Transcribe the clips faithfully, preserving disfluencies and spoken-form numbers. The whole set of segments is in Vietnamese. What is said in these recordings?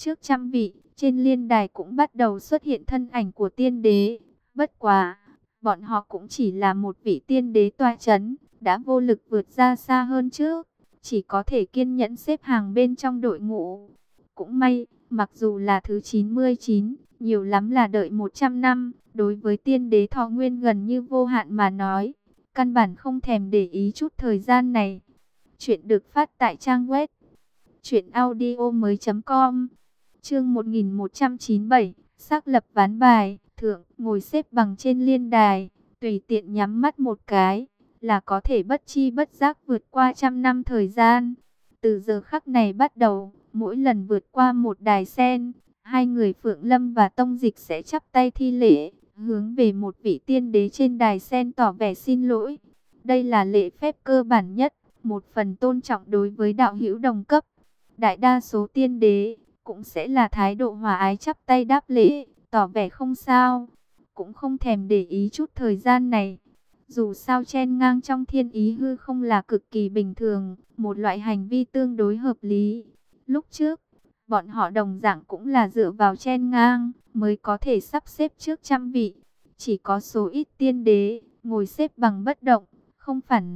Trước trăm vị, trên liên đài cũng bắt đầu xuất hiện thân ảnh của tiên đế. Bất quá, bọn họ cũng chỉ là một vị tiên đế tọa chấn, đã vô lực vượt ra xa hơn trước, chỉ có thể kiên nhẫn xếp hàng bên trong đội ngũ. Cũng may, mặc dù là thứ chín mươi chín, nhiều lắm là đợi một trăm năm, đối với tiên đế thọ nguyên gần như vô hạn mà nói, căn bản không thèm để ý chút thời gian này. Chuyện được phát tại trang web truyện audio mới chấm com. Chương một nghìn một trăm chín mươi bảy, xác lập ván bài, thượng, ngồi xếp bằng trên liên đài, tùy tiện nhắm mắt một cái, là có thể bất chi bất giác vượt qua trăm năm thời gian. Từ giờ khắc này bắt đầu, mỗi lần vượt qua một đài sen, hai người Phượng Lâm và Tông Dịch sẽ chắp tay thi lễ, hướng về một vị tiên đế trên đài sen tỏ vẻ xin lỗi. Đây là lễ phép cơ bản nhất, một phần tôn trọng đối với đạo hữu đồng cấp. Đại đa số tiên đế cũng sẽ là thái độ hòa ái chắp tay đáp lễ, tỏ vẻ không sao, cũng không thèm để ý chút thời gian này. Dù sao chen ngang trong thiên ý hư không là cực kỳ bình thường, một loại hành vi tương đối hợp lý. Lúc trước, bọn họ đồng dạng cũng là dựa vào chen ngang mới có thể sắp xếp trước trăm vị. Chỉ có số ít tiên đế ngồi xếp bằng bất động, không phản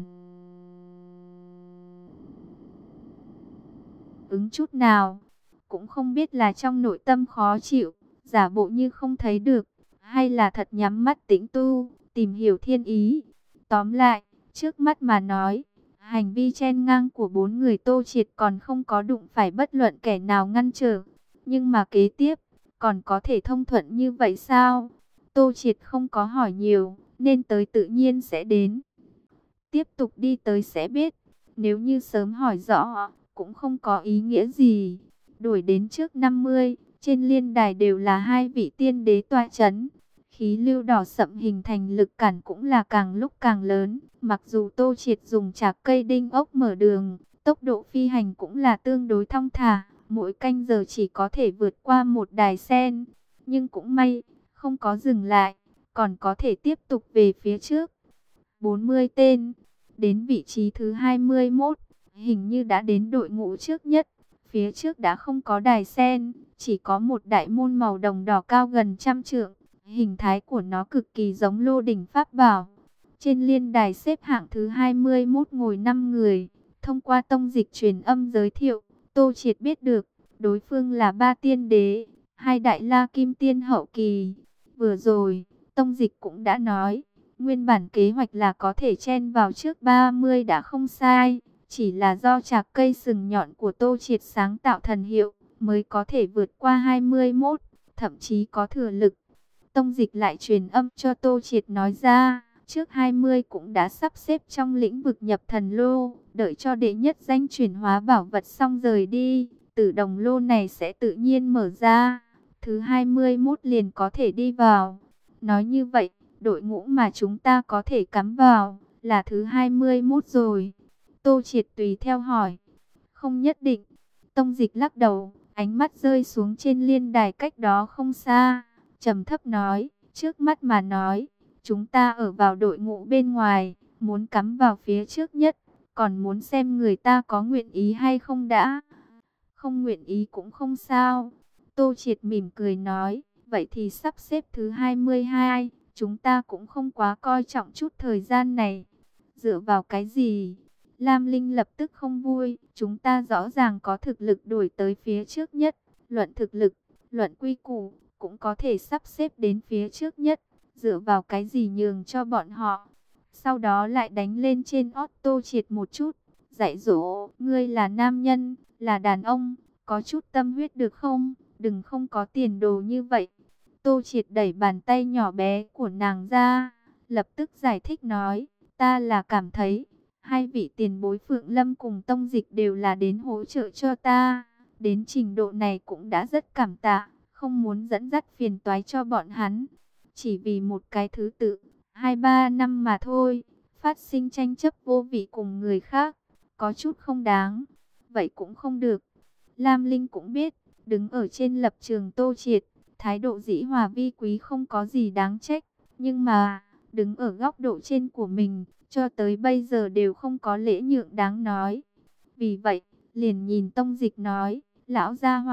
ứng chút nào. Cũng không biết là trong nội tâm khó chịu, giả bộ như không thấy được, hay là thật nhắm mắt tĩnh tu, tìm hiểu thiên ý. Tóm lại, trước mắt mà nói, hành vi chen ngang của bốn người Tô Triệt còn không có đụng phải bất luận kẻ nào ngăn trở. Nhưng mà kế tiếp, còn có thể thông thuận như vậy sao? Tô Triệt không có hỏi nhiều, nên tới tự nhiên sẽ đến. Tiếp tục đi tới sẽ biết, nếu như sớm hỏi rõ, cũng không có ý nghĩa gì. Đuổi đến trước năm mươi, trên liên đài đều là hai vị tiên đế tọa chấn. Khí lưu đỏ sậm hình thành lực cản cũng là càng lúc càng lớn. Mặc dù Tô Triệt dùng chạc cây đinh ốc mở đường, tốc độ phi hành cũng là tương đối thong thả. Mỗi canh giờ chỉ có thể vượt qua một đài sen. Nhưng cũng may, không có dừng lại, còn có thể tiếp tục về phía trước. bốn mươi tên, đến vị trí thứ hai mươi mốt, hình như đã đến đội ngũ trước nhất. Phía trước đã không có đài sen, chỉ có một đại môn màu đồng đỏ cao gần trăm trượng. Hình thái của nó cực kỳ giống lô đỉnh pháp bảo. Trên liên đài xếp hạng thứ hai mươi mốt ngồi năm người. Thông qua tông dịch truyền âm giới thiệu, Tô Triệt biết được, đối phương là ba tiên đế, hai đại la kim tiên hậu kỳ. Vừa rồi, tông dịch cũng đã nói, nguyên bản kế hoạch là có thể chen vào trước ba mươi đã không sai. Chỉ là do chạc cây sừng nhọn của Tô Triệt sáng tạo thần hiệu, mới có thể vượt qua hai mươi mốt, thậm chí có thừa lực. Tông dịch lại truyền âm cho Tô Triệt nói ra, trước hai mươi cũng đã sắp xếp trong lĩnh vực nhập thần lô, đợi cho đệ nhất danh chuyển hóa bảo vật xong rời đi, tử đồng lô này sẽ tự nhiên mở ra, thứ hai mươi mốt liền có thể đi vào. Nói như vậy, đội ngũ mà chúng ta có thể cắm vào, là thứ hai mươi mốt rồi. Tô Triệt tùy theo hỏi, không nhất định. Tông dịch lắc đầu, ánh mắt rơi xuống trên liên đài cách đó không xa, trầm thấp nói, trước mắt mà nói, chúng ta ở vào đội ngũ bên ngoài, muốn cắm vào phía trước nhất, còn muốn xem người ta có nguyện ý hay không đã. Không nguyện ý cũng không sao. Tô Triệt mỉm cười nói, vậy thì sắp xếp thứ hai mươi hai, chúng ta cũng không quá coi trọng chút thời gian này. Dựa vào cái gì? Lam Linh lập tức không vui, chúng ta rõ ràng có thực lực đuổi tới phía trước nhất, luận thực lực, luận quy củ, cũng có thể sắp xếp đến phía trước nhất, dựa vào cái gì nhường cho bọn họ. Sau đó lại đánh lên trên ót Tô Triệt một chút, dạy dỗ, ngươi là nam nhân, là đàn ông, có chút tâm huyết được không, đừng không có tiền đồ như vậy. Tô Triệt đẩy bàn tay nhỏ bé của nàng ra, lập tức giải thích nói, ta là cảm thấy, hai vị tiền bối Phượng Lâm cùng Tông Dịch đều là đến hỗ trợ cho ta. Đến trình độ này cũng đã rất cảm tạ, không muốn dẫn dắt phiền toái cho bọn hắn. Chỉ vì một cái thứ tự, hai ba năm mà thôi, phát sinh tranh chấp vô vị cùng người khác, có chút không đáng. Vậy cũng không được. Lam Linh cũng biết, đứng ở trên lập trường Tô Triệt, thái độ dĩ hòa vi quý không có gì đáng trách. Nhưng mà, đứng ở góc độ trên của mình, cho tới bây giờ đều không có lễ nhượng đáng nói. Vì vậy, liền nhìn Tông Dịch nói, lão gia hòa,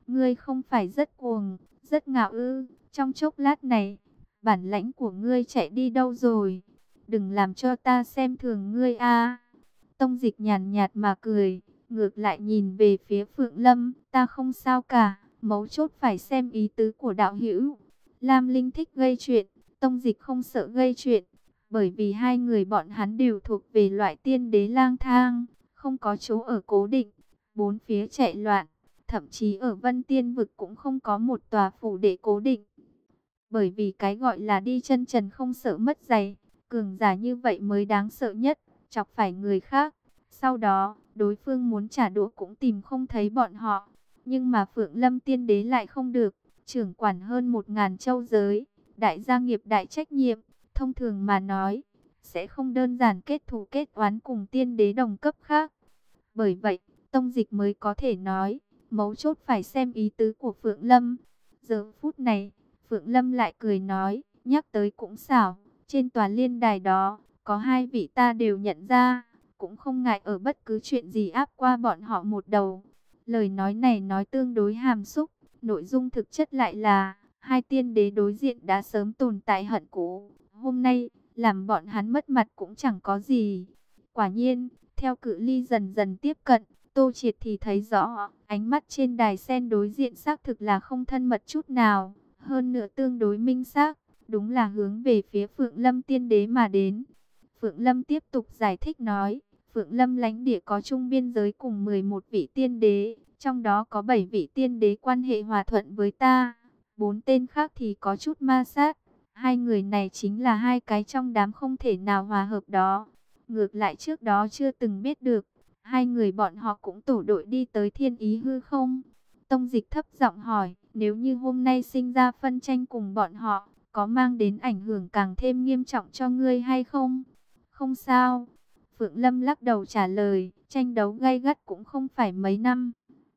ngươi không phải rất cuồng, rất ngạo ư? Trong chốc lát này, bản lãnh của ngươi chạy đi đâu rồi? Đừng làm cho ta xem thường ngươi a. Tông Dịch nhàn nhạt mà cười, ngược lại nhìn về phía Phượng Lâm, ta không sao cả, mấu chốt phải xem ý tứ của đạo hữu. Lam Linh thích gây chuyện, Tông Dịch không sợ gây chuyện, bởi vì hai người bọn hắn đều thuộc về loại tiên đế lang thang, không có chỗ ở cố định, bốn phía chạy loạn, thậm chí ở Vân Tiên vực cũng không có một tòa phủ để cố định. Bởi vì cái gọi là đi chân trần không sợ mất giày, cường giả như vậy mới đáng sợ nhất, chọc phải người khác. Sau đó, đối phương muốn trả đũa cũng tìm không thấy bọn họ. Nhưng mà Phượng Lâm Tiên Đế lại không được, trưởng quản hơn một ngàn châu giới, đại gia nghiệp đại trách nhiệm, thông thường mà nói, sẽ không đơn giản kết thù kết oán cùng tiên đế đồng cấp khác. Bởi vậy, Tông Dịch mới có thể nói, mấu chốt phải xem ý tứ của Phượng Lâm. Giờ phút này, Phượng Lâm lại cười nói, nhắc tới cũng xảo, trên tòa liên đài đó, có hai vị ta đều nhận ra, cũng không ngại ở bất cứ chuyện gì áp qua bọn họ một đầu. Lời nói này nói tương đối hàm xúc, nội dung thực chất lại là, hai tiên đế đối diện đã sớm tồn tại hận cũ, hôm nay, làm bọn hắn mất mặt cũng chẳng có gì. Quả nhiên, theo cự ly dần dần tiếp cận, Tô Triệt thì thấy rõ, ánh mắt trên đài sen đối diện xác thực là không thân mật chút nào, hơn nữa tương đối minh xác, đúng là hướng về phía Phượng Lâm Tiên Đế mà đến. Phượng Lâm tiếp tục giải thích nói, Phượng Lâm lãnh địa có chung biên giới cùng mười một vị tiên đế, trong đó có bảy vị tiên đế quan hệ hòa thuận với ta, bốn tên khác thì có chút ma sát. Hai người này chính là hai cái trong đám không thể nào hòa hợp đó. Ngược lại trước đó chưa từng biết được, hai người bọn họ cũng tổ đội đi tới Thiên Ý hư không? Tông Dịch thấp giọng hỏi, nếu như hôm nay sinh ra phân tranh cùng bọn họ, có mang đến ảnh hưởng càng thêm nghiêm trọng cho ngươi hay không? Không sao. Phượng Lâm lắc đầu trả lời, tranh đấu gay gắt cũng không phải mấy năm.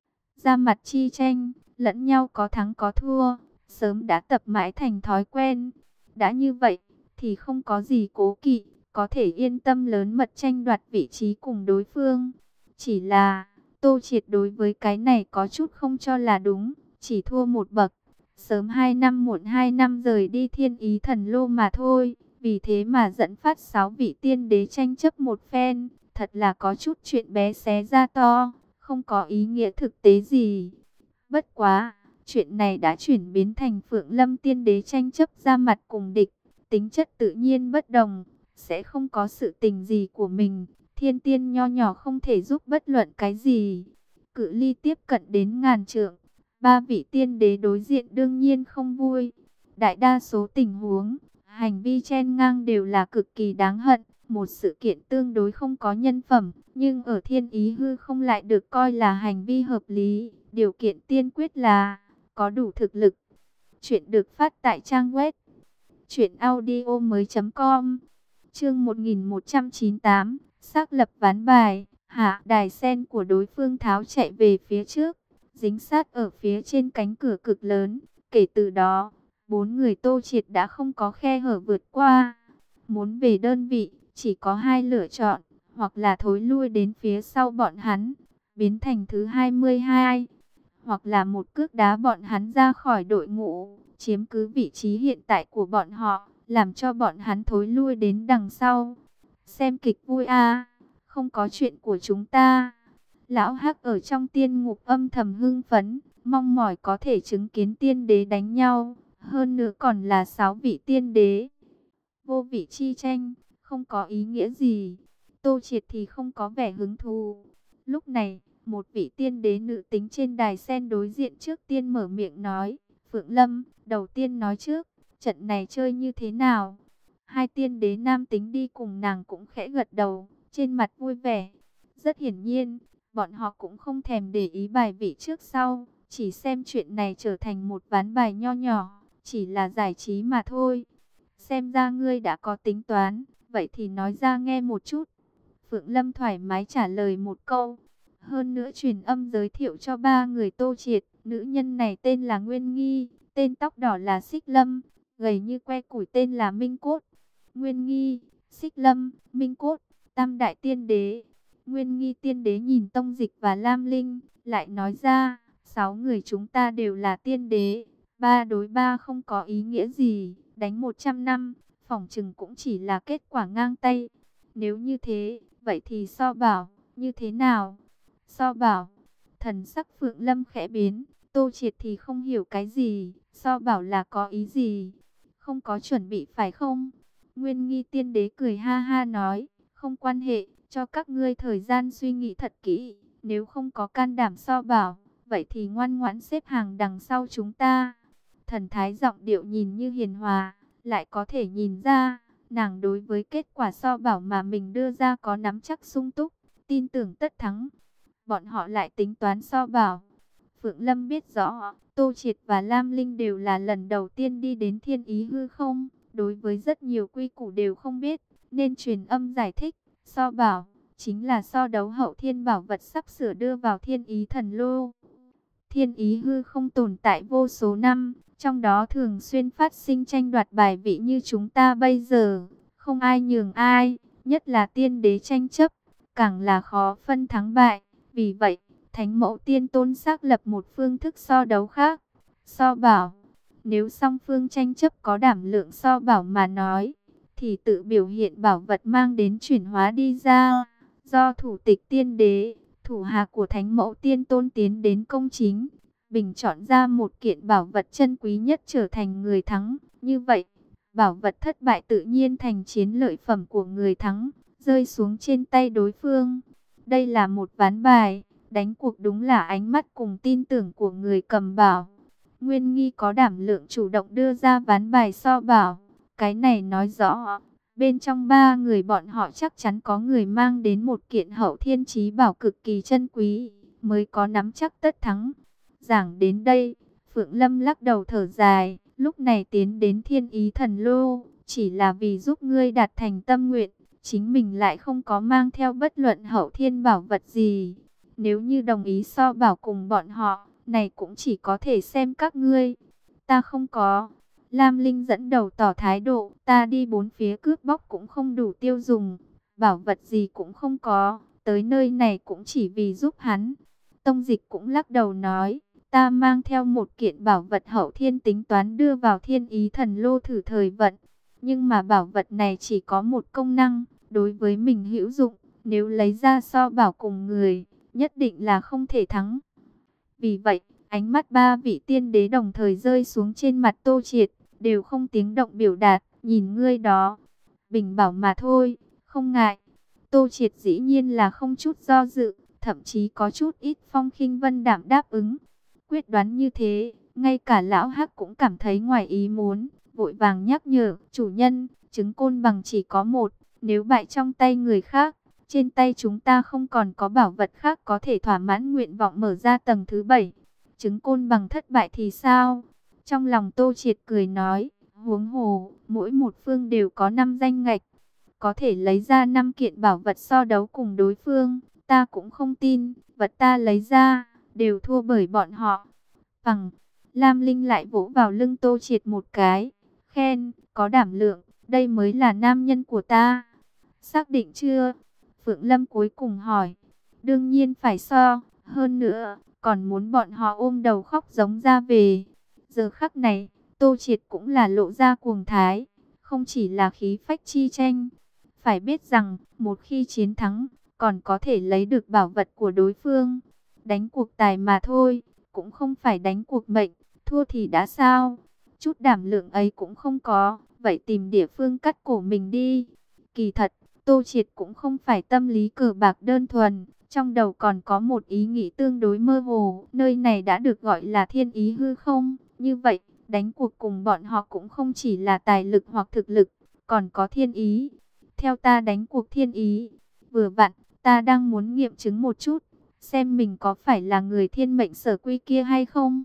Ra mặt chi tranh, lẫn nhau có thắng có thua, sớm đã tập mãi thành thói quen. Đã như vậy, thì không có gì cố kỵ, có thể yên tâm lớn mật tranh đoạt vị trí cùng đối phương. Chỉ là, Tô Triệt đối với cái này có chút không cho là đúng, chỉ thua một bậc. Sớm hai năm muộn hai năm rời đi Thiên Ý Thần Lô mà thôi, vì thế mà dẫn phát sáu vị tiên đế tranh chấp một phen, thật là có chút chuyện bé xé ra to, không có ý nghĩa thực tế gì. Bất quá, chuyện này đã chuyển biến thành Phượng Lâm Tiên Đế tranh chấp ra mặt cùng địch, tính chất tự nhiên bất đồng, sẽ không có sự tình gì của mình, thiên tiên nho nhỏ không thể giúp bất luận cái gì. Cự ly tiếp cận đến ngàn trượng, ba vị tiên đế đối diện đương nhiên không vui. Đại đa số tình huống, hành vi chen ngang đều là cực kỳ đáng hận, một sự kiện tương đối không có nhân phẩm, nhưng ở Thiên Ý hư không lại được coi là hành vi hợp lý. Điều kiện tiên quyết là có đủ thực lực. Chuyện được phát tại trang web truyện audio mới chấm com. Chương một nghìn một trăm chín mươi tám, xác lập ván bài. Hạ đài sen của đối phương tháo chạy về phía trước, dính sát ở phía trên cánh cửa cực lớn. Kể từ đó, bốn người Tô Triệt đã không có khe hở vượt qua. Muốn về đơn vị, chỉ có hai lựa chọn, hoặc là thối lui đến phía sau bọn hắn, biến thành thứ hai mươi hai, hoặc là một cước đá bọn hắn ra khỏi đội ngũ, chiếm cứ vị trí hiện tại của bọn họ, làm cho bọn hắn thối lui đến đằng sau. Xem kịch vui à, không có chuyện của chúng ta. Lão Hắc ở trong tiên ngục âm thầm hưng phấn, mong mỏi có thể chứng kiến tiên đế đánh nhau, hơn nữa còn là sáu vị tiên đế. Vô vị chi tranh, không có ý nghĩa gì. Tô Triệt thì không có vẻ hứng thú. Lúc này, một vị tiên đế nữ tính trên đài sen đối diện trước tiên mở miệng nói, Phượng Lâm, đầu tiên nói trước, trận này chơi như thế nào? Hai tiên đế nam tính đi cùng nàng cũng khẽ gật đầu, trên mặt vui vẻ. Rất hiển nhiên, bọn họ cũng không thèm để ý bài vị trước sau, chỉ xem chuyện này trở thành một ván bài nho nhỏ, chỉ là giải trí mà thôi. Xem ra ngươi đã có tính toán, vậy thì nói ra nghe một chút. Phượng Lâm thoải mái trả lời một câu. Hơn nữa truyền âm giới thiệu cho ba người Tô Triệt, nữ nhân này tên là Nguyên Nghi, tên tóc đỏ là Xích Lâm, gầy như que củi tên là Minh Cốt. Nguyên Nghi, Xích Lâm, Minh Cốt, tam đại tiên đế. Nguyên Nghi tiên đế nhìn Tông Dịch và Lam Linh, lại nói ra, Sáu người chúng ta đều là tiên đế, ba đối ba không có ý nghĩa gì, đánh một trăm năm, phỏng chừng cũng chỉ là kết quả ngang tay. Nếu như thế, vậy thì So Bảo, như thế nào? So Bảo, thần sắc Phượng Lâm khẽ biến, Tô Triệt thì không hiểu cái gì, So Bảo là có ý gì? Không có chuẩn bị phải không? Nguyên Nghi tiên đế cười ha ha nói, không quan hệ, cho các ngươi thời gian suy nghĩ thật kỹ, nếu không có can đảm So Bảo, vậy thì ngoan ngoãn xếp hàng đằng sau chúng ta. Thần thái giọng điệu nhìn như hiền hòa, lại có thể nhìn ra, nàng đối với kết quả So Bảo mà mình đưa ra có nắm chắc sung túc, tin tưởng tất thắng. Bọn họ lại tính toán So Bảo. Phượng Lâm biết rõ, Tô Triệt và Lam Linh đều là lần đầu tiên đi đến Thiên Ý hư không, đối với rất nhiều quy củ đều không biết, nên truyền âm giải thích. So Bảo chính là so đấu hậu thiên bảo vật sắp sửa đưa vào Thiên Ý thần lô. Thiên Ý hư không tồn tại vô số năm, trong đó thường xuyên phát sinh tranh đoạt bài vị như chúng ta bây giờ, không ai nhường ai, nhất là tiên đế tranh chấp, càng là khó phân thắng bại. Vì vậy, Thánh Mẫu Tiên Tôn xác lập một phương thức so đấu khác. So Bảo, nếu song phương tranh chấp có đảm lượng So Bảo mà nói, thì tự biểu hiện bảo vật mang đến chuyển hóa đi ra, do thủ tịch tiên đế, thủ hạ của Thánh Mẫu Tiên Tôn tiến đến công chính, bình chọn ra một kiện bảo vật chân quý nhất trở thành người thắng. Như vậy, bảo vật thất bại tự nhiên thành chiến lợi phẩm của người thắng, rơi xuống trên tay đối phương. Đây là một ván bài, đánh cuộc đúng là ánh mắt cùng tin tưởng của người cầm bảo. Nguyên Nghi có đảm lượng chủ động đưa ra ván bài So Bảo. Cái này nói rõ, bên trong ba người bọn họ chắc chắn có người mang đến một kiện hậu thiên chí bảo cực kỳ chân quý, mới có nắm chắc tất thắng. Giảng đến đây, Phượng Lâm lắc đầu thở dài, lúc này tiến đến Thiên Ý thần lô, chỉ là vì giúp ngươi đạt thành tâm nguyện, chính mình lại không có mang theo bất luận hậu thiên bảo vật gì. Nếu như đồng ý So Bảo cùng bọn họ, này cũng chỉ có thể xem các ngươi. Ta không có. Lam Linh dẫn đầu tỏ thái độ, ta đi bốn phía cướp bóc cũng không đủ tiêu dùng, bảo vật gì cũng không có, tới nơi này cũng chỉ vì giúp hắn. Tông Dịch cũng lắc đầu nói, ta mang theo một kiện bảo vật hậu thiên tính toán đưa vào Thiên Ý thần lô thử thời vận, nhưng mà bảo vật này chỉ có một công năng, đối với mình hữu dụng, nếu lấy ra So Bảo cùng người, nhất định là không thể thắng. Vì vậy, ánh mắt ba vị tiên đế đồng thời rơi xuống trên mặt Tô Triệt, đều không tiếng động biểu đạt, nhìn ngươi đó, bình bảo mà thôi, không ngại. Tô Triệt dĩ nhiên là không chút do dự, thậm chí có chút ít phong khinh vân đạm đáp ứng. Quyết đoán như thế, ngay cả lão Hắc cũng cảm thấy ngoài ý muốn, vội vàng nhắc nhở, chủ nhân, trứng côn bằng chỉ có một, nếu bại trong tay người khác, trên tay chúng ta không còn có bảo vật khác có thể thỏa mãn nguyện vọng mở ra tầng thứ bảy. Trứng côn bằng thất bại thì sao? Trong lòng Tô Triệt cười nói, huống hồ, mỗi một phương đều có năm danh ngạch, có thể lấy ra năm kiện bảo vật so đấu cùng đối phương, ta cũng không tin, vật ta lấy ra, đều thua bởi bọn họ. Bằng, Lam Linh lại vỗ vào lưng Tô Triệt một cái, khen, có đảm lượng, đây mới là nam nhân của ta. Xác định chưa? Phượng Lâm cuối cùng hỏi. Đương nhiên phải so, hơn nữa, còn muốn bọn họ ôm đầu khóc giống ra về. Giờ khắc này, Tô Triệt cũng là lộ ra cuồng thái, không chỉ là khí phách chi tranh. Phải biết rằng, một khi chiến thắng, còn có thể lấy được bảo vật của đối phương. Đánh cuộc tài mà thôi, cũng không phải đánh cuộc mệnh, thua thì đã sao? Chút đảm lượng ấy cũng không có, vậy tìm địa phương cắt cổ mình đi. Kỳ thật, Tô Triệt cũng không phải tâm lý cờ bạc đơn thuần, trong đầu còn có một ý nghĩ tương đối mơ hồ, nơi này đã được gọi là Thiên Ý hư không, như vậy, đánh cuộc cùng bọn họ cũng không chỉ là tài lực hoặc thực lực, còn có thiên ý. Theo ta đánh cuộc thiên ý, vừa vặn, ta đang muốn nghiệm chứng một chút, xem mình có phải là người thiên mệnh sở quy kia hay không.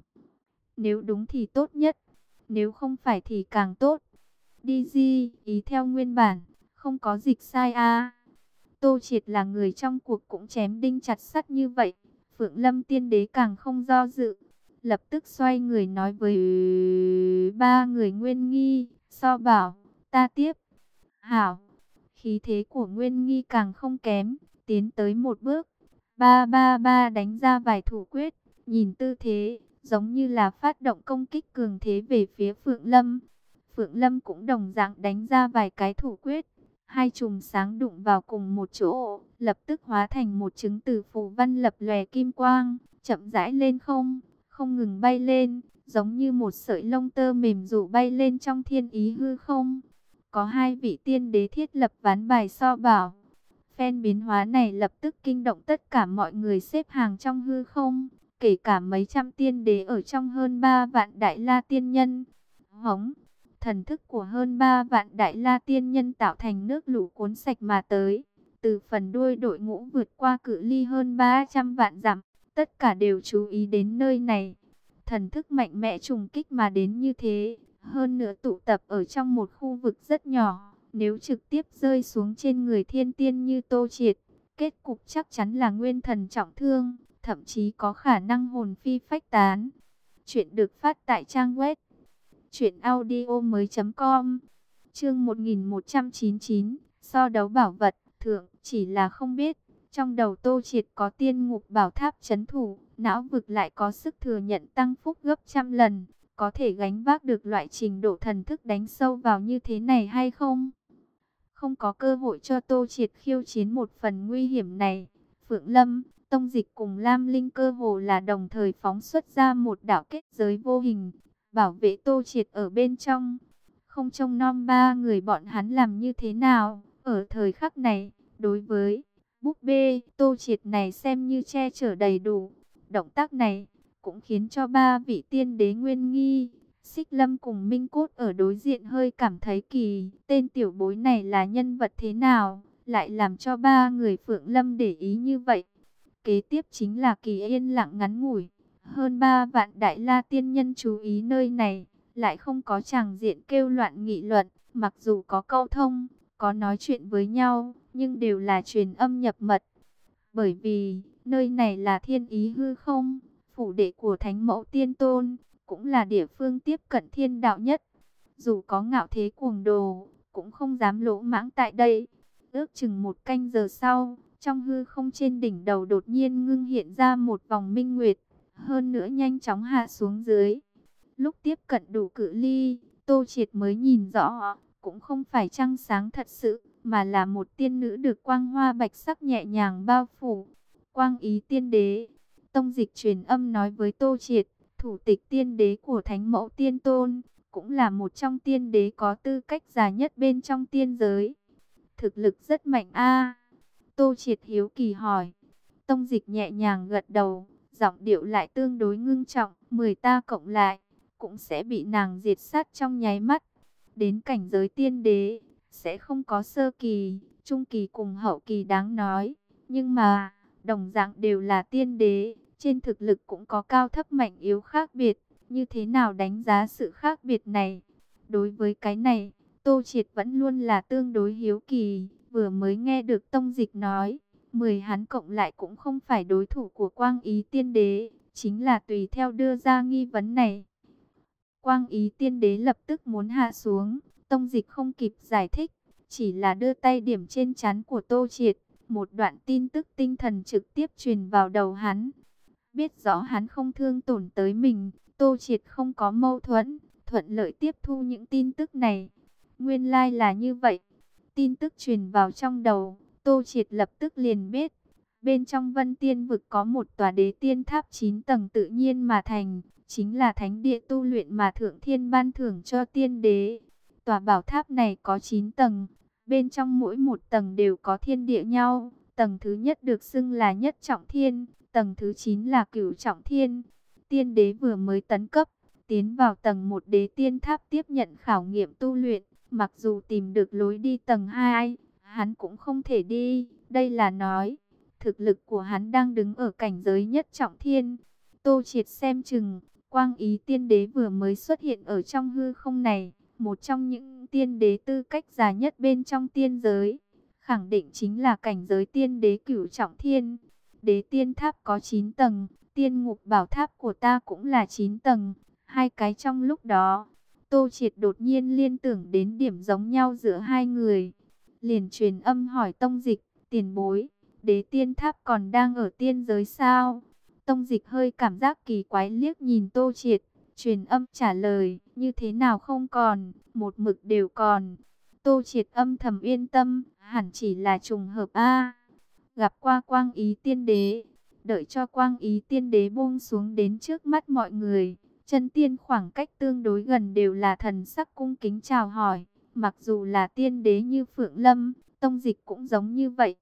Nếu đúng thì tốt nhất, nếu không phải thì càng tốt. Đi di, ý theo nguyên bản, không có dịch sai a. Tô Triệt là người trong cuộc cũng chém đinh chặt sắt như vậy. Phượng Lâm tiên đế càng không do dự, lập tức xoay người nói với ba người Nguyên Nghi, So Bảo, ta tiếp. Hảo, khí thế của Nguyên Nghi càng không kém, tiến tới một bước, ba ba ba đánh ra vài thủ quyết, nhìn tư thế, giống như là phát động công kích cường thế về phía Phượng Lâm. Phượng Lâm cũng đồng dạng đánh ra vài cái thủ quyết, hai chùm sáng đụng vào cùng một chỗ, lập tức hóa thành một chứng từ phù văn lập lòe kim quang, chậm rãi lên không, không ngừng bay lên, giống như một sợi lông tơ mềm rủ bay lên trong thiên ý hư không. Có hai vị tiên đế thiết lập ván bài so bảo. Phen biến hóa này lập tức kinh động tất cả mọi người xếp hàng trong hư không, kể cả mấy trăm tiên đế ở trong hơn ba vạn đại la tiên nhân. Hống, thần thức của hơn ba vạn đại la tiên nhân tạo thành nước lũ cuốn sạch mà tới. Từ phần đuôi đội ngũ vượt qua cự ly hơn ba trăm vạn dặm, tất cả đều chú ý đến nơi này. Thần thức mạnh mẽ trùng kích mà đến như thế, hơn nữa tụ tập ở trong một khu vực rất nhỏ. Nếu trực tiếp rơi xuống trên người thiên tiên như Tô Triệt, kết cục chắc chắn là nguyên thần trọng thương, thậm chí có khả năng hồn phi phách tán. Chuyện được phát tại trang web truyện audio mới chấm com. Chương một nghìn một trăm chín mươi chín, so đấu bảo vật, thượng, chỉ là không biết, trong đầu Tô Triệt có tiên ngục bảo tháp trấn thủ, não vực lại có sức thừa nhận tăng phúc gấp trăm lần, có thể gánh vác được loại trình độ thần thức đánh sâu vào như thế này hay không? Không có cơ hội cho Tô Triệt khiêu chiến một phần nguy hiểm này. Phượng Lâm, Tông Dịch cùng Lam Linh cơ hồ là đồng thời phóng xuất ra một đạo kết giới vô hình, bảo vệ Tô Triệt ở bên trong. Không trông nom ba người bọn hắn làm như thế nào, ở thời khắc này, đối với búp bê Tô Triệt này xem như che chở đầy đủ. Động tác này cũng khiến cho ba vị tiên đế nguyên nghi. Xích Lâm cùng Minh Cốt ở đối diện hơi cảm thấy kỳ, tên tiểu bối này là nhân vật thế nào, lại làm cho ba người Phượng Lâm để ý như vậy. Kế tiếp chính là kỳ yên lặng ngắn ngủi, hơn ba vạn đại la tiên nhân chú ý nơi này, lại không có tràng diện kêu loạn nghị luận, mặc dù có câu thông, có nói chuyện với nhau, nhưng đều là truyền âm nhập mật. Bởi vì, nơi này là thiên ý hư không, phủ đệ của Thánh Mẫu Tiên Tôn, cũng là địa phương tiếp cận thiên đạo nhất. Dù có ngạo thế cuồng đồ, cũng không dám lỗ mãng tại đây. Ước chừng một canh giờ sau, trong hư không trên đỉnh đầu đột nhiên ngưng hiện ra một vòng minh nguyệt, hơn nữa nhanh chóng hạ xuống dưới. Lúc tiếp cận đủ cự ly, Tô Triệt mới nhìn rõ, cũng không phải trăng sáng thật sự, mà là một tiên nữ được quang hoa bạch sắc nhẹ nhàng bao phủ. Quang ý tiên đế. Tông Dịch truyền âm nói với Tô Triệt, thủ tịch tiên đế của Thánh Mẫu Tiên Tôn, cũng là một trong tiên đế có tư cách già nhất bên trong tiên giới. Thực lực rất mạnh a. Tô Triệt hiếu kỳ hỏi. Tông Dịch nhẹ nhàng gật đầu, giọng điệu lại tương đối ngưng trọng, mười ta cộng lại, cũng sẽ bị nàng diệt sát trong nháy mắt. Đến cảnh giới tiên đế, sẽ không có sơ kỳ, trung kỳ cùng hậu kỳ đáng nói. Nhưng mà, đồng dạng đều là tiên đế, trên thực lực cũng có cao thấp mạnh yếu khác biệt. Như thế nào đánh giá sự khác biệt này? Đối với cái này, Tô Triệt vẫn luôn là tương đối hiếu kỳ. Vừa mới nghe được Tông Dịch nói, mười hắn cộng lại cũng không phải đối thủ của Quang Ý Tiên Đế, chính là tùy theo đưa ra nghi vấn này. Quang Ý Tiên Đế lập tức muốn hạ xuống, Tông Dịch không kịp giải thích, chỉ là đưa tay điểm trên trán của Tô Triệt, một đoạn tin tức tinh thần trực tiếp truyền vào đầu hắn. Biết rõ hắn không thương tổn tới mình, Tô Triệt không có mâu thuẫn, thuận lợi tiếp thu những tin tức này. Nguyên lai là như vậy. Tin tức truyền vào trong đầu, Tô Triệt lập tức liền biết. Bên trong Vân Tiên Vực có một tòa đế tiên tháp chín tầng tự nhiên mà thành, chính là thánh địa tu luyện mà Thượng Thiên ban thưởng cho tiên đế. Tòa bảo tháp này có chín tầng, bên trong mỗi một tầng đều có thiên địa nhau. Tầng thứ nhất được xưng là nhất trọng thiên, tầng thứ chín là cửu trọng thiên. Tiên đế vừa mới tấn cấp, tiến vào tầng một đế tiên tháp tiếp nhận khảo nghiệm tu luyện. Mặc dù tìm được lối đi tầng hai, hắn cũng không thể đi. Đây là nói, thực lực của hắn đang đứng ở cảnh giới nhất trọng thiên. Tô Triệt xem chừng, Quang Ý Tiên Đế vừa mới xuất hiện ở trong hư không này. Một trong những tiên đế tư cách già nhất bên trong tiên giới. Khẳng định chính là cảnh giới tiên đế cửu trọng thiên. Đế tiên tháp có chín tầng, tiên ngục bảo tháp của ta cũng là chín tầng. Hai cái trong lúc đó, Tô Triệt đột nhiên liên tưởng đến điểm giống nhau giữa hai người. Liền truyền âm hỏi Tông Dịch, tiền bối, đế tiên tháp còn đang ở tiên giới sao? Tông Dịch hơi cảm giác kỳ quái liếc nhìn Tô Triệt, truyền âm trả lời, như thế nào không còn, một mực đều còn. Tô Triệt âm thầm yên tâm, hẳn chỉ là trùng hợp a. Gặp qua Quang Ý Tiên Đế, đợi cho Quang Ý Tiên Đế buông xuống đến trước mắt mọi người, chân tiên khoảng cách tương đối gần đều là thần sắc cung kính chào hỏi, mặc dù là tiên đế như Phượng Lâm, Tông Dịch cũng giống như vậy.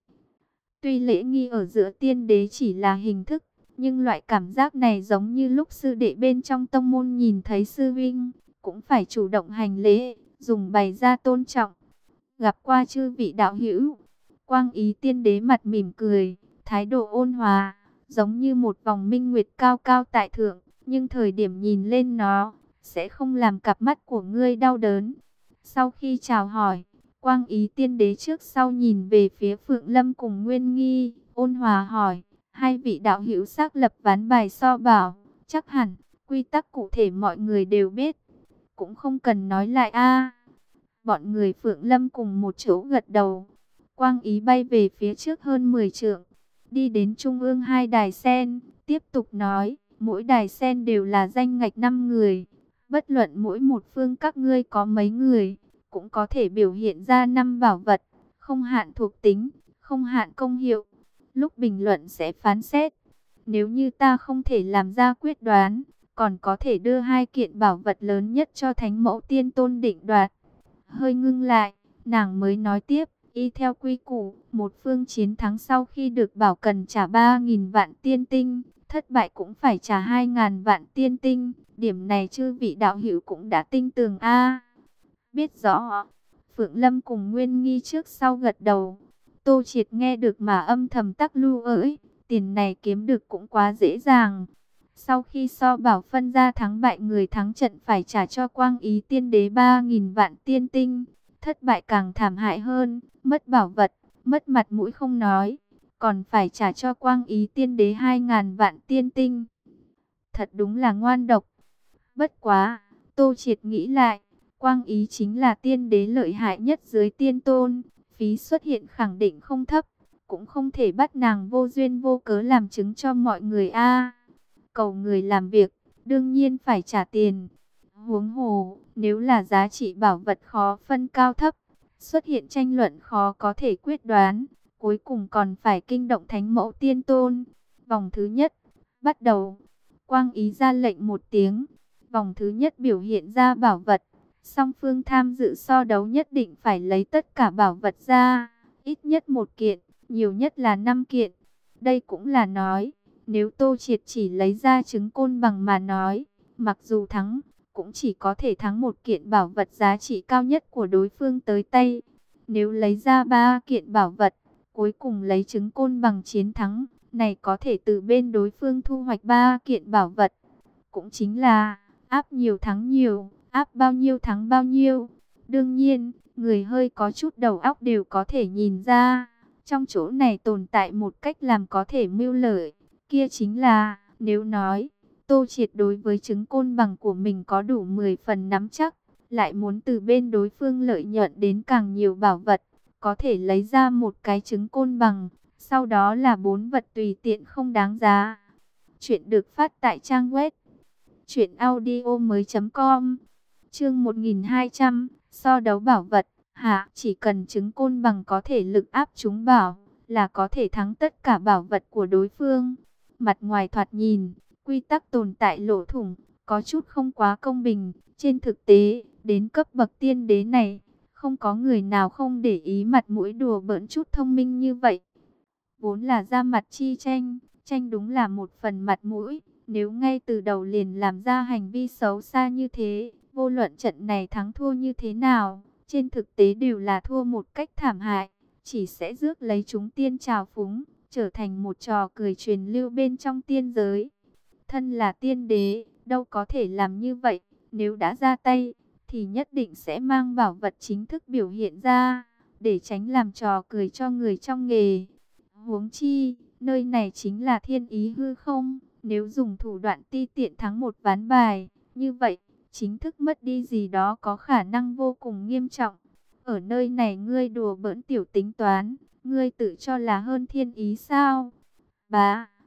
Tuy lễ nghi ở giữa tiên đế chỉ là hình thức, nhưng loại cảm giác này giống như lúc sư đệ bên trong tông môn nhìn thấy sư vinh, cũng phải chủ động hành lễ, dùng bày ra tôn trọng. Gặp qua chư vị đạo hữu, Quang Ý Tiên Đế mặt mỉm cười, thái độ ôn hòa, giống như một vòng minh nguyệt cao cao tại thượng, nhưng thời điểm nhìn lên nó, sẽ không làm cặp mắt của ngươi đau đớn. Sau khi chào hỏi, Quang Ý Tiên Đế trước sau nhìn về phía Phượng Lâm cùng Nguyên Nghi, ôn hòa hỏi, hai vị đạo hữu xác lập ván bài so bảo, chắc hẳn, quy tắc cụ thể mọi người đều biết, cũng không cần nói lại a. Bọn người Phượng Lâm cùng một chỗ gật đầu. Quang Ý bay về phía trước hơn mười trượng, đi đến trung ương hai đài sen, tiếp tục nói, mỗi đài sen đều là danh ngạch năm người, bất luận mỗi một phương các ngươi có mấy người, cũng có thể biểu hiện ra năm bảo vật, không hạn thuộc tính, không hạn công hiệu. Lúc bình luận sẽ phán xét, nếu như ta không thể làm ra quyết đoán, còn có thể đưa hai kiện bảo vật lớn nhất cho Thánh Mẫu Tiên Tôn định đoạt. Hơi ngưng lại, nàng mới nói tiếp, y theo quy củ, một phương chiến thắng sau khi được bảo cần trả ba nghìn vạn tiên tinh, thất bại cũng phải trả hai nghìn vạn tiên tinh, điểm này chư vị đạo hữu cũng đã tinh tường a. Biết rõ. Phượng Lâm cùng Nguyên Nghi trước sau gật đầu. Tô Triệt nghe được mà âm thầm tắc lưu ỡi, tiền này kiếm được cũng quá dễ dàng. Sau khi so bảo phân ra thắng bại, người thắng trận phải trả cho Quang Ý Tiên Đế ba nghìn vạn tiên tinh. Thất bại càng thảm hại hơn, mất bảo vật, mất mặt mũi không nói, còn phải trả cho Quang Ý Tiên Đế hai nghìn vạn tiên tinh. Thật đúng là ngoan độc. Bất quá, Tô Triệt nghĩ lại, Quang Ý chính là tiên đế lợi hại nhất dưới tiên tôn, phí xuất hiện khẳng định không thấp, cũng không thể bắt nàng vô duyên vô cớ làm chứng cho mọi người a. Cầu người làm việc, đương nhiên phải trả tiền. Huống hồ, nếu là giá trị bảo vật khó phân cao thấp, xuất hiện tranh luận khó có thể quyết đoán, cuối cùng còn phải kinh động Thánh Mẫu Tiên Tôn. Vòng thứ nhất, bắt đầu. Quang Ý ra lệnh một tiếng, vòng thứ nhất biểu hiện ra bảo vật. Song phương tham dự so đấu nhất định phải lấy tất cả bảo vật ra, ít nhất một kiện, nhiều nhất là năm kiện. Đây cũng là nói, nếu Tô Triệt chỉ lấy ra trứng côn bằng mà nói, mặc dù thắng, cũng chỉ có thể thắng một kiện bảo vật giá trị cao nhất của đối phương tới tay. Nếu lấy ra ba kiện bảo vật, cuối cùng lấy trứng côn bằng chiến thắng, này có thể từ bên đối phương thu hoạch ba kiện bảo vật. Cũng chính là áp nhiều thắng nhiều, áp bao nhiêu thắng bao nhiêu. Đương nhiên, người hơi có chút đầu óc đều có thể nhìn ra, trong chỗ này tồn tại một cách làm có thể mưu lợi, kia chính là, nếu nói, Tô Triệt đối với trứng côn bằng của mình có đủ mười phần nắm chắc, lại muốn từ bên đối phương lợi nhuận đến càng nhiều bảo vật, có thể lấy ra một cái trứng côn bằng, sau đó là bốn vật tùy tiện không đáng giá. Chuyện được phát tại trang web truyện audio mới chấm com. Chương một nghìn hai trăm, so đấu bảo vật. Hạ, chỉ cần trứng côn bằng có thể lực áp chúng bảo, là có thể thắng tất cả bảo vật của đối phương. Mặt ngoài thoạt nhìn, quy tắc tồn tại lỗ thủng, có chút không quá công bình. Trên thực tế, đến cấp bậc tiên đế này, không có người nào không để ý mặt mũi đùa bỡn chút thông minh như vậy. Vốn là ra mặt chi tranh, tranh đúng là một phần mặt mũi. Nếu ngay từ đầu liền làm ra hành vi xấu xa như thế, vô luận trận này thắng thua như thế nào, trên thực tế đều là thua một cách thảm hại, chỉ sẽ rước lấy chúng tiên trào phúng, trở thành một trò cười truyền lưu bên trong tiên giới. Thân là tiên đế, đâu có thể làm như vậy, nếu đã ra tay, thì nhất định sẽ mang bảo vật chính thức biểu hiện ra, để tránh làm trò cười cho người trong nghề. Huống chi, nơi này chính là thiên ý hư không, nếu dùng thủ đoạn ti tiện thắng một ván bài, như vậy, chính thức mất đi gì đó có khả năng vô cùng nghiêm trọng. Ở nơi này ngươi đùa bỡn tiểu tính toán, ngươi tự cho là hơn thiên ý sao? Bá.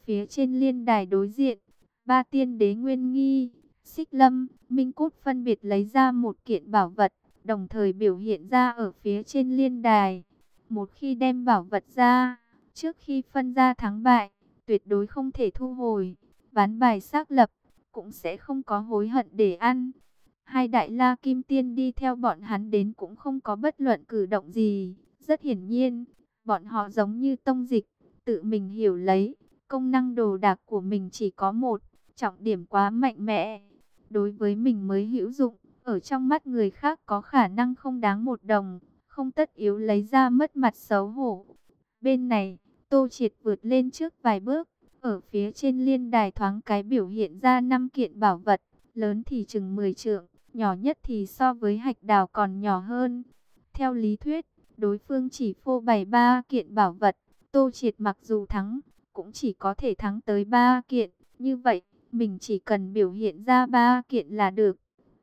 phía trên liên đài đối diện, ba tiên đế Nguyên Nghi, Xích Lâm, Minh Cốt phân biệt lấy ra một kiện bảo vật, đồng thời biểu hiện ra ở phía trên liên đài. Một khi đem bảo vật ra, trước khi phân ra thắng bại, tuyệt đối không thể thu hồi, ván bài xác lập, cũng sẽ không có hối hận để ăn. Hai đại la kim tiên đi theo bọn hắn đến cũng không có bất luận cử động gì. Rất hiển nhiên, bọn họ giống như tông dịch, tự mình hiểu lấy, công năng đồ đạc của mình chỉ có một, trọng điểm quá mạnh mẽ. Đối với mình mới hữu dụng, ở trong mắt người khác có khả năng không đáng một đồng, không tất yếu lấy ra mất mặt xấu hổ. Bên này, Tô Triệt vượt lên trước vài bước, ở phía trên liên đài thoáng cái biểu hiện ra năm kiện bảo vật, lớn thì chừng mười trượng, nhỏ nhất thì so với hạch đào còn nhỏ hơn. Theo lý thuyết, đối phương chỉ phô bày ba kiện bảo vật, Tô Triệt mặc dù thắng, cũng chỉ có thể thắng tới ba kiện, như vậy, mình chỉ cần biểu hiện ra ba kiện là được.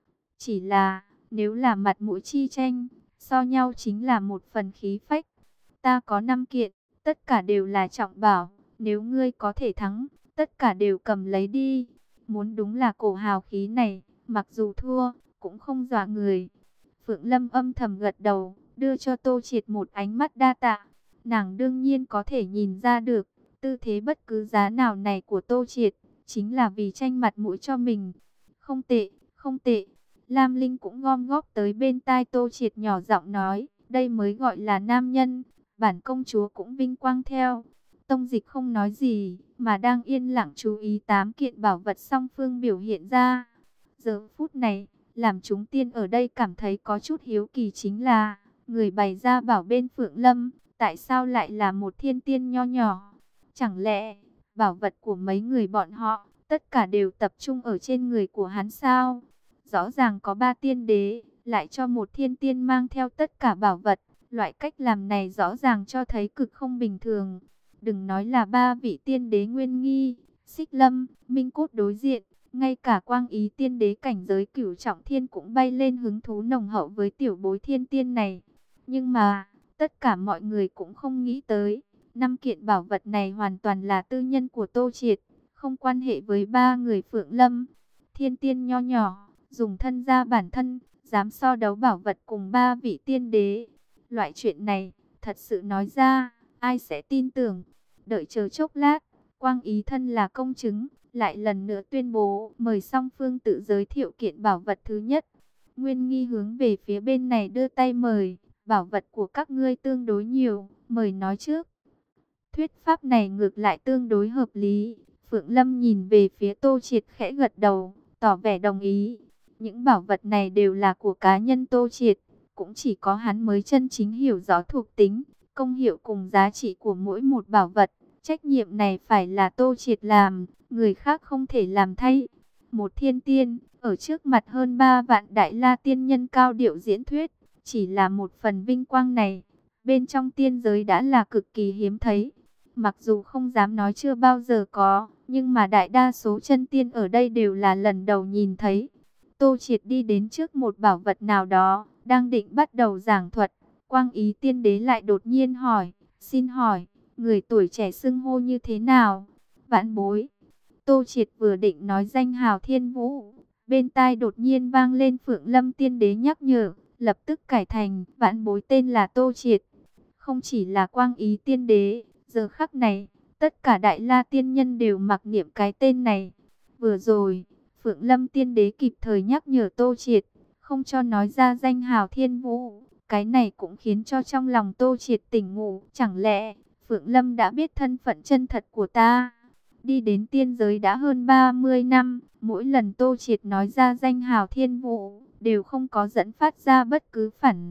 Chỉ là, nếu là mặt mũi chi tranh, so nhau chính là một phần khí phách. Ta có năm kiện, tất cả đều là trọng bảo, nếu ngươi có thể thắng, tất cả đều cầm lấy đi. Muốn đúng là cổ hào khí này, mặc dù thua, cũng không dọa người. Phượng Lâm âm thầm gật đầu, đưa cho Tô Triệt một ánh mắt đa tạ. Nàng đương nhiên có thể nhìn ra được, tư thế bất cứ giá nào này của Tô Triệt, chính là vì tranh mặt mũi cho mình. Không tệ, không tệ. Lam Linh cũng gom góp tới bên tai Tô Triệt nhỏ giọng nói, đây mới gọi là nam nhân, bản công chúa cũng vinh quang theo. Tông Dịch không nói gì, mà đang yên lặng chú ý tám kiện bảo vật song phương biểu hiện ra. Giờ phút này, làm chúng tiên ở đây cảm thấy có chút hiếu kỳ chính là, người bày ra bảo bên Phượng Lâm, tại sao lại là một thiên tiên nho nhỏ? Chẳng lẽ, bảo vật của mấy người bọn họ, tất cả đều tập trung ở trên người của hắn sao? Rõ ràng có ba tiên đế, lại cho một thiên tiên mang theo tất cả bảo vật. Loại cách làm này rõ ràng cho thấy cực không bình thường. Đừng nói là ba vị tiên đế Nguyên Nghi, Xích Lâm, Minh Cốt đối diện, ngay cả Quang Ý tiên đế cảnh giới cửu trọng thiên cũng bay lên hứng thú nồng hậu với tiểu bối thiên tiên này. Nhưng mà, tất cả mọi người cũng không nghĩ tới, năm kiện bảo vật này hoàn toàn là tư nhân của Tô Triệt, không quan hệ với ba người Phượng Lâm. Thiên tiên nho nhỏ, dùng thân ra bản thân, dám so đấu bảo vật cùng ba vị tiên đế. Loại chuyện này, thật sự nói ra, ai sẽ tin tưởng? Đợi chờ chốc lát, Quang Ý thân là công chứng, lại lần nữa tuyên bố mời song phương tự giới thiệu kiện bảo vật thứ nhất. Nguyên Nghi hướng về phía bên này đưa tay mời, bảo vật của các ngươi tương đối nhiều, mời nói trước. Thuyết pháp này ngược lại tương đối hợp lý. Phượng Lâm nhìn về phía Tô Triệt khẽ gật đầu, tỏ vẻ đồng ý. Những bảo vật này đều là của cá nhân Tô Triệt, cũng chỉ có hắn mới chân chính hiểu rõ thuộc tính, công hiệu cùng giá trị của mỗi một bảo vật. Trách nhiệm này phải là Tô Triệt làm, người khác không thể làm thay. Một thiên tiên, ở trước mặt hơn ba vạn đại la tiên nhân cao điệu diễn thuyết, chỉ là một phần vinh quang này, bên trong tiên giới đã là cực kỳ hiếm thấy. Mặc dù không dám nói chưa bao giờ có, nhưng mà đại đa số chân tiên ở đây đều là lần đầu nhìn thấy. Tô Triệt đi đến trước một bảo vật nào đó, đang định bắt đầu giảng thuật. Quang Ý tiên đế lại đột nhiên hỏi, xin hỏi, người tuổi trẻ xưng hô như thế nào? Vãn bối. Tô Triệt vừa định nói danh hào Thiên Vũ, bên tai đột nhiên vang lên Phượng Lâm tiên đế nhắc nhở, lập tức cải thành, vãn bối tên là Tô Triệt. Không chỉ là Quang Ý tiên đế, giờ khắc này, tất cả đại la tiên nhân đều mặc niệm cái tên này. Vừa rồi, Phượng Lâm tiên đế kịp thời nhắc nhở Tô Triệt, không cho nói ra danh hào Thiên Vũ. Cái này cũng khiến cho trong lòng Tô Triệt tỉnh ngủ. Chẳng lẽ, Phượng Lâm đã biết thân phận chân thật của ta? Đi đến tiên giới đã hơn ba mươi năm, mỗi lần Tô Triệt nói ra danh hào Thiên Vũ, đều không có dẫn phát ra bất cứ phản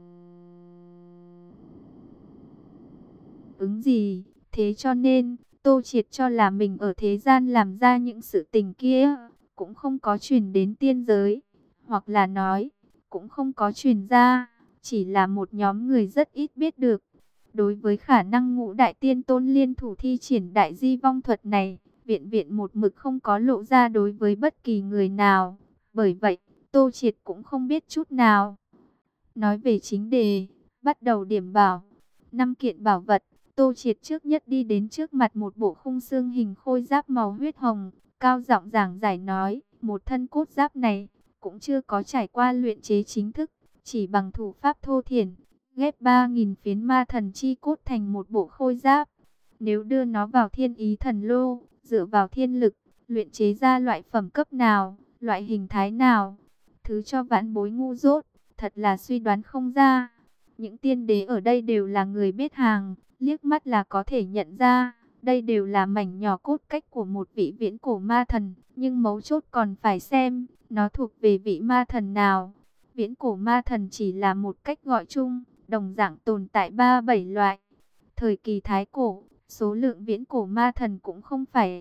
ứng gì. Thế cho nên, Tô Triệt cho là mình ở thế gian làm ra những sự tình kia, cũng không có truyền đến tiên giới, hoặc là nói, cũng không có truyền ra, chỉ là một nhóm người rất ít biết được. Đối với khả năng ngũ đại tiên tôn liên thủ thi triển đại di vong thuật này, viện viện một mực không có lộ ra đối với bất kỳ người nào. Bởi vậy, Tô Triệt cũng không biết chút nào. Nói về chính đề, bắt đầu điểm bảo. Năm kiện bảo vật, Tô Triệt trước nhất đi đến trước mặt một bộ khung xương hình khôi giáp màu huyết hồng, cao giọng giảng giải nói, một thân cốt giáp này cũng chưa có trải qua luyện chế chính thức, chỉ bằng thủ pháp thô thiển, ghép ba nghìn phiến ma thần chi cốt thành một bộ khôi giáp. Nếu đưa nó vào thiên ý thần lô, dựa vào thiên lực, luyện chế ra loại phẩm cấp nào, loại hình thái nào, thứ cho vãn bối ngu dốt, thật là suy đoán không ra. Những tiên đế ở đây đều là người biết hàng, liếc mắt là có thể nhận ra, đây đều là mảnh nhỏ cốt cách của một vị viễn cổ ma thần, nhưng mấu chốt còn phải xem, nó thuộc về vị ma thần nào. Viễn cổ ma thần chỉ là một cách gọi chung, đồng dạng tồn tại ba bảy loại. Thời kỳ Thái Cổ, số lượng viễn cổ ma thần cũng không phải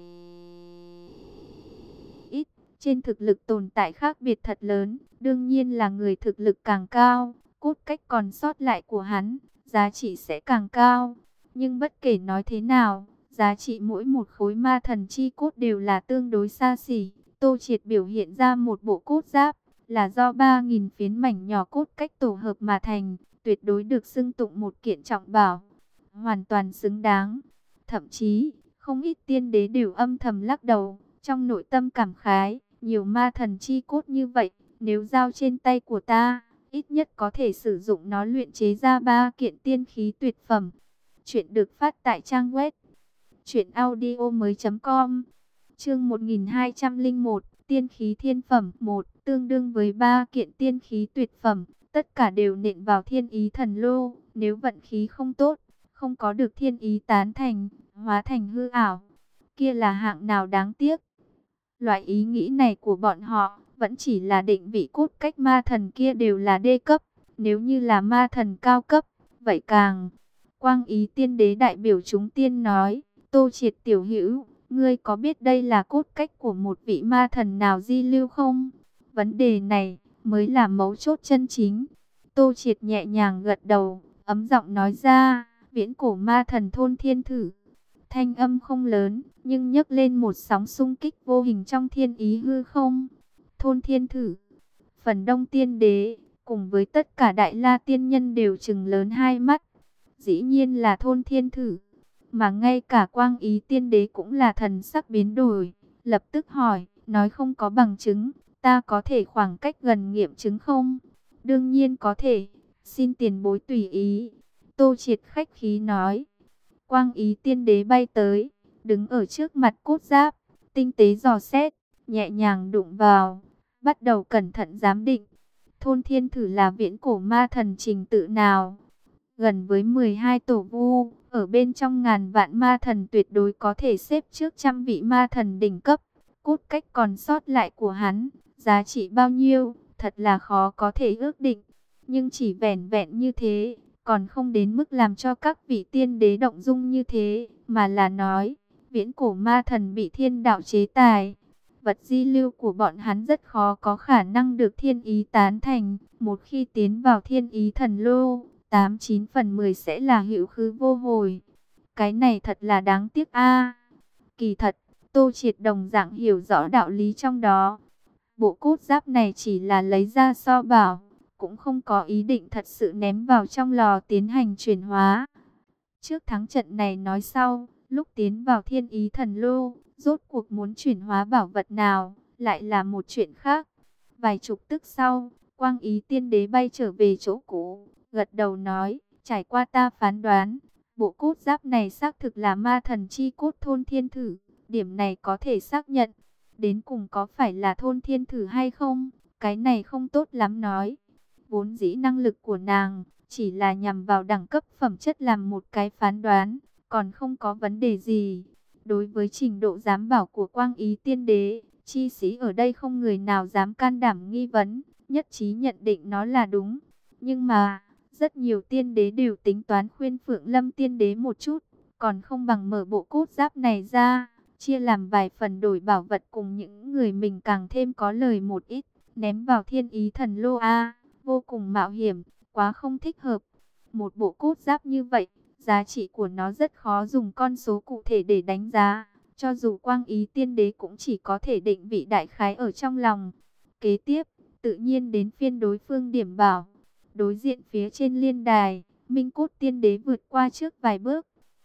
ít, trên thực lực tồn tại khác biệt thật lớn, đương nhiên là người thực lực càng cao, cốt cách còn sót lại của hắn, giá trị sẽ càng cao. Nhưng bất kể nói thế nào, giá trị mỗi một khối ma thần chi cốt đều là tương đối xa xỉ. Tô Triệt biểu hiện ra một bộ cốt giáp, là do ba nghìn phiến mảnh nhỏ cốt cách tổ hợp mà thành, tuyệt đối được xưng tụng một kiện trọng bảo, hoàn toàn xứng đáng. Thậm chí, không ít tiên đế đều âm thầm lắc đầu, trong nội tâm cảm khái, nhiều ma thần chi cốt như vậy, nếu giao trên tay của ta, ít nhất có thể sử dụng nó luyện chế ra ba kiện tiên khí tuyệt phẩm. Chuyện được phát tại trang web truyện audio mới chấm com. Chương một nghìn hai trăm lẻ một, tiên khí thiên phẩm một, tương đương với ba kiện tiên khí tuyệt phẩm, tất cả đều nện vào thiên ý thần lô, nếu vận khí không tốt, không có được thiên ý tán thành, hóa thành hư ảo, kia là hạng nào đáng tiếc. Loại ý nghĩ này của bọn họ vẫn chỉ là định vị cốt cách ma thần kia đều là đê cấp, nếu như là ma thần cao cấp, vậy càng. Quang Ý Tiên Đế đại biểu chúng tiên nói, Tô Triệt tiểu hữu, ngươi có biết đây là cốt cách của một vị ma thần nào di lưu không? Vấn đề này mới là mấu chốt chân chính. Tô Triệt nhẹ nhàng gật đầu, ấm giọng nói ra, viễn cổ ma thần Thôn Thiên Thử. Thanh âm không lớn, nhưng nhấc lên một sóng xung kích vô hình trong thiên ý hư không. Thôn Thiên Thử, Phần Đông Tiên Đế, cùng với tất cả Đại La Tiên Nhân đều trừng lớn hai mắt. Dĩ nhiên là Thôn Thiên Thử, mà ngay cả Quang Ý Tiên Đế cũng là thần sắc biến đổi, lập tức hỏi, nói không có bằng chứng, ta có thể khoảng cách gần nghiệm chứng không? Đương nhiên có thể, xin tiền bối tùy ý. Tô Triệt khách khí nói. Quang Ý Tiên Đế bay tới, đứng ở trước mặt cốt giáp, tinh tế dò xét, nhẹ nhàng đụng vào, bắt đầu cẩn thận giám định. Thôn Thiên Thử là viễn cổ ma thần trình tự nào? Gần với mười hai tổ vu, ở bên trong ngàn vạn ma thần tuyệt đối có thể xếp trước trăm vị ma thần đỉnh cấp. Cốt cách còn sót lại của hắn, giá trị bao nhiêu, thật là khó có thể ước định. Nhưng chỉ vẻn vẹn như thế, còn không đến mức làm cho các vị tiên đế động dung như thế, mà là nói, viễn cổ ma thần bị thiên đạo chế tài. Vật di lưu của bọn hắn rất khó có khả năng được thiên ý tán thành, một khi tiến vào thiên ý thần lô, tám chín phần mười sẽ là hữu khứ vô hồi. Cái này thật là đáng tiếc a. Kỳ thật, Tô Triệt đồng dạng hiểu rõ đạo lý trong đó. Bộ cốt giáp này chỉ là lấy ra so bảo, cũng không có ý định thật sự ném vào trong lò tiến hành chuyển hóa. Trước thắng trận này nói sau, lúc tiến vào thiên ý thần lô, rốt cuộc muốn chuyển hóa bảo vật nào, lại là một chuyện khác. Vài chục tức sau, Quang Ý Tiên Đế bay trở về chỗ cũ, gật đầu nói, trải qua ta phán đoán, bộ cốt giáp này xác thực là ma thần chi cốt Thôn Thiên Thử, điểm này có thể xác nhận. Đến cùng có phải là Thôn Thiên Thử hay không, cái này không tốt lắm nói. Vốn dĩ năng lực của nàng chỉ là nhằm vào đẳng cấp phẩm chất làm một cái phán đoán, còn không có vấn đề gì. Đối với trình độ giám bảo của Quang Ý Tiên Đế, chi sĩ ở đây không người nào dám can đảm nghi vấn, nhất trí nhận định nó là đúng. Nhưng mà, rất nhiều tiên đế đều tính toán khuyên Phượng Lâm Tiên Đế một chút, còn không bằng mở bộ cốt giáp này ra, chia làm vài phần đổi bảo vật cùng những người mình càng thêm có lời một ít, ném vào thiên ý thần lô A, vô cùng mạo hiểm, quá không thích hợp. Một bộ cốt giáp như vậy, giá trị của nó rất khó dùng con số cụ thể để đánh giá, cho dù Quang Ý Tiên Đế cũng chỉ có thể định vị đại khái ở trong lòng. Kế tiếp, tự nhiên đến phiên đối phương điểm bảo. Đối diện phía trên liên đài, Minh Cốt Tiên Đế vượt qua trước vài bước.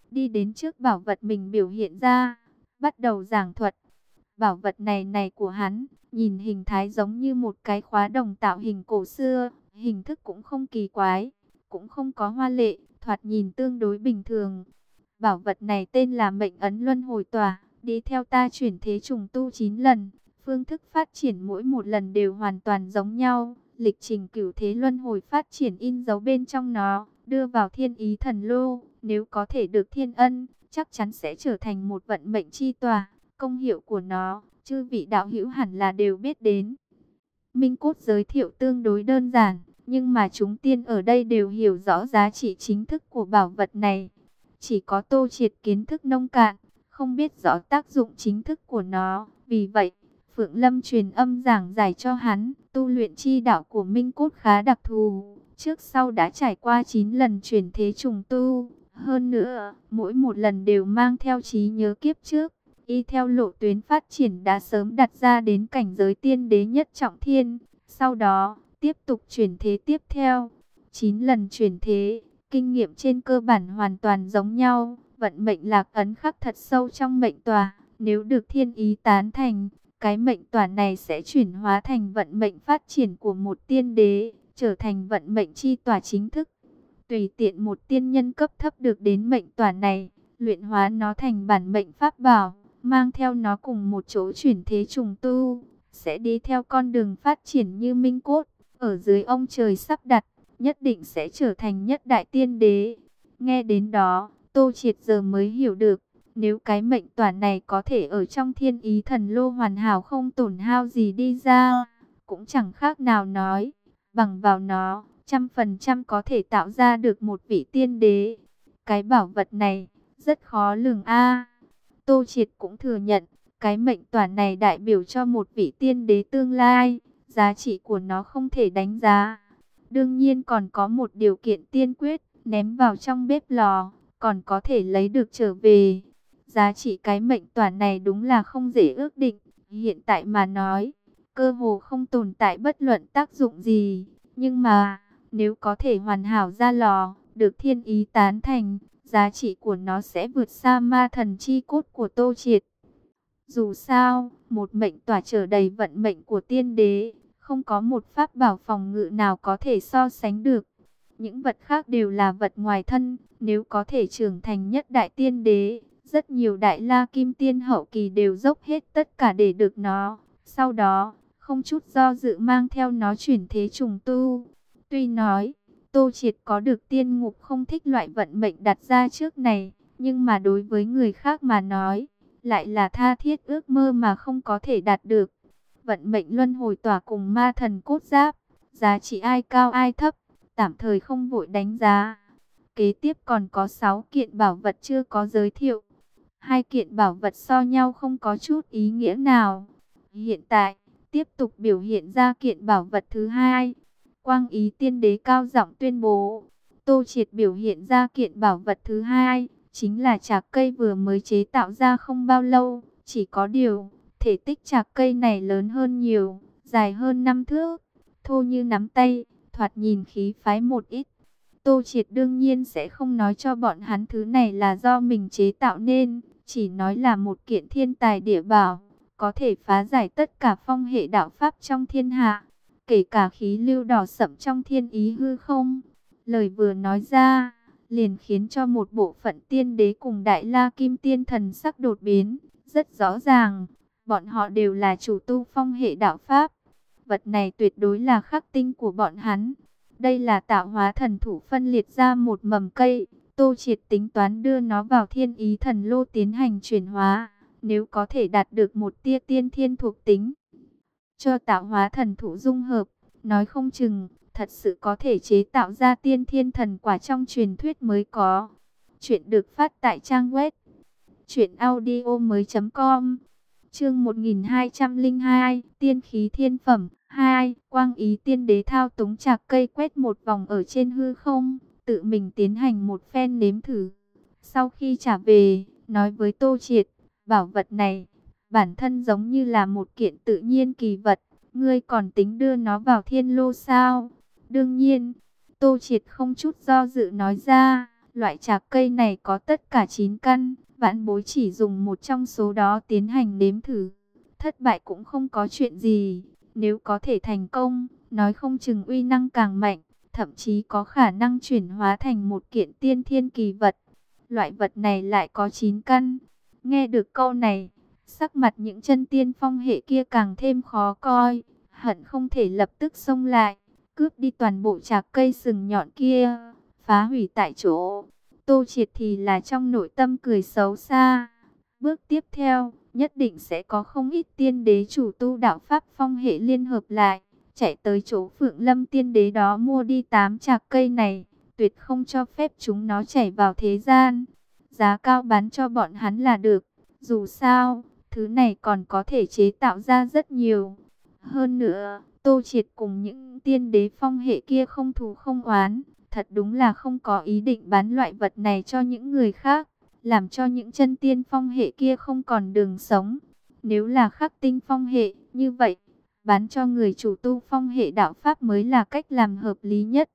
đi đến trước bảo vật mình biểu hiện ra, bắt đầu giảng thuật. Bảo vật này này của hắn, nhìn hình thái giống như một cái khóa đồng tạo hình cổ xưa, hình thức cũng không kỳ quái, cũng không có hoa lệ, thoạt nhìn tương đối bình thường. Bảo vật này tên là Mệnh Ấn Luân Hồi Tỏa, đi theo ta chuyển thế trùng tu chín lần, phương thức phát triển mỗi một lần đều hoàn toàn giống nhau, lịch trình cửu thế luân hồi phát triển in dấu bên trong nó, đưa vào thiên ý thần lô, nếu có thể được thiên ân, chắc chắn sẽ trở thành một vận mệnh chi tỏa. Công hiệu của nó, chư vị đạo hữu hẳn là đều biết đến. Minh Cốt giới thiệu tương đối đơn giản, nhưng mà chúng tiên ở đây đều hiểu rõ giá trị chính thức của bảo vật này. Chỉ có Tô Triệt kiến thức nông cạn, không biết rõ tác dụng chính thức của nó. Vì vậy, Phượng Lâm truyền âm giảng giải cho hắn, tu luyện chi đạo của Minh Cốt khá đặc thù. Trước sau đã trải qua chín lần chuyển thế trùng tu. Hơn nữa, mỗi một lần đều mang theo trí nhớ kiếp trước. Y theo lộ tuyến phát triển đã sớm đặt ra đến cảnh giới tiên đế nhất trọng thiên. Sau đó, tiếp tục chuyển thế tiếp theo. chín lần chuyển thế, kinh nghiệm trên cơ bản hoàn toàn giống nhau. Vận mệnh lạc ấn khắc thật sâu trong mệnh tòa. Nếu được thiên ý tán thành, cái mệnh tòa này sẽ chuyển hóa thành vận mệnh phát triển của một tiên đế, trở thành vận mệnh chi tòa chính thức. Tùy tiện một tiên nhân cấp thấp được đến mệnh tòa này, luyện hóa nó thành bản mệnh pháp bảo, mang theo nó cùng một chỗ chuyển thế trùng tu, sẽ đi theo con đường phát triển như Minh Cốt, ở dưới ông trời sắp đặt, nhất định sẽ trở thành nhất đại tiên đế. Nghe đến đó, Tô Triệt giờ mới hiểu được, nếu cái mệnh tỏa này có thể ở trong thiên ý thần lô hoàn hảo không tổn hao gì đi ra, cũng chẳng khác nào nói, bằng vào nó, trăm phần trăm có thể tạo ra được một vị tiên đế. Cái bảo vật này, rất khó lường a. Tô Triệt cũng thừa nhận, cái mệnh tỏa này đại biểu cho một vị tiên đế tương lai, giá trị của nó không thể đánh giá. Đương nhiên còn có một điều kiện tiên quyết, ném vào trong bếp lò, còn có thể lấy được trở về. Giá trị cái mệnh tỏa này đúng là không dễ ước định, hiện tại mà nói, cơ hồ không tồn tại bất luận tác dụng gì. Nhưng mà, nếu có thể hoàn hảo ra lò, được thiên ý tán thành, giá trị của nó sẽ vượt xa ma thần chi cốt của Tô Triệt. Dù sao, một mệnh tỏa trở đầy vận mệnh của tiên đế, không có một pháp bảo phòng ngự nào có thể so sánh được. Những vật khác đều là vật ngoài thân, nếu có thể trưởng thành nhất đại tiên đế, rất nhiều đại la kim tiên hậu kỳ đều dốc hết tất cả để được nó. Sau đó, không chút do dự mang theo nó chuyển thế trùng tu. Tuy nói, Tô Triệt có được tiên ngục không thích loại vận mệnh đặt ra trước này, nhưng mà đối với người khác mà nói, lại là tha thiết ước mơ mà không có thể đạt được. Vận mệnh luân hồi tỏa cùng ma thần cốt giáp, giá trị ai cao ai thấp, tạm thời không vội đánh giá. Kế tiếp còn có sáu kiện bảo vật chưa có giới thiệu. Hai kiện bảo vật so nhau không có chút ý nghĩa nào. Hiện tại, tiếp tục biểu hiện ra kiện bảo vật thứ hai. Quang Ý Tiên Đế cao giọng tuyên bố, Tô Triệt biểu hiện ra kiện bảo vật thứ hai, chính là trạc cây vừa mới chế tạo ra không bao lâu. Chỉ có điều, thể tích trạc cây này lớn hơn nhiều, dài hơn năm thước, thô như nắm tay, thoạt nhìn khí phái một ít. Tô Triệt đương nhiên sẽ không nói cho bọn hắn thứ này là do mình chế tạo nên, chỉ nói là một kiện thiên tài địa bảo, có thể phá giải tất cả phong hệ đạo pháp trong thiên hạ, kể cả khí lưu đỏ sẫm trong thiên ý hư không. Lời vừa nói ra, liền khiến cho một bộ phận tiên đế cùng đại la kim tiên thần sắc đột biến, rất rõ ràng, bọn họ đều là chủ tu phong hệ đạo pháp. Vật này tuyệt đối là khắc tinh của bọn hắn. Đây là tạo hóa thần thủ phân liệt ra một mầm cây, Tô Triệt tính toán đưa nó vào thiên ý thần lô tiến hành chuyển hóa, nếu có thể đạt được một tia tiên thiên thuộc tính, cho tạo hóa thần thủ dung hợp, nói không chừng, thật sự có thể chế tạo ra tiên thiên thần quả trong truyền thuyết mới có. Chuyện được phát tại trang web truyện audio mới chấm com. Chương một nghìn hai trăm lẻ hai, Tiên khí thiên phẩm hai. Quang Ý Tiên Đế thao túng trạc cây quét một vòng ở trên hư không, tự mình tiến hành một phen nếm thử. Sau khi trả về, nói với Tô Triệt, bảo vật này, bản thân giống như là một kiện tự nhiên kỳ vật, ngươi còn tính đưa nó vào thiên lô sao? Đương nhiên, Tô Triệt không chút do dự nói ra, Loại trà cây này có tất cả chín căn, vãn bối chỉ dùng một trong số đó tiến hành nếm thử. Thất bại cũng không có chuyện gì, nếu có thể thành công, nói không chừng uy năng càng mạnh, thậm chí có khả năng chuyển hóa thành một kiện tiên thiên kỳ vật. Loại vật này lại có chín căn. Nghe được câu này, sắc mặt những chân tiên phong hệ kia càng thêm khó coi, hận không thể lập tức xông lại, cướp đi toàn bộ trà cây sừng nhọn kia, phá hủy tại chỗ. Tô Triệt thì là trong nội tâm cười xấu xa. Bước tiếp theo, nhất định sẽ có không ít tiên đế chủ tu đạo pháp phong hệ liên hợp lại, chạy tới chỗ Phượng Lâm tiên đế đó mua đi tám trà cây này, tuyệt không cho phép chúng nó chảy vào thế gian. Giá cao bán cho bọn hắn là được, dù sao, thứ này còn có thể chế tạo ra rất nhiều. Hơn nữa, Tô Triệt cùng những tiên đế phong hệ kia không thù không oán, thật đúng là không có ý định bán loại vật này cho những người khác, làm cho những chân tiên phong hệ kia không còn đường sống. Nếu là khắc tinh phong hệ, như vậy, bán cho người chủ tu phong hệ đạo pháp mới là cách làm hợp lý nhất.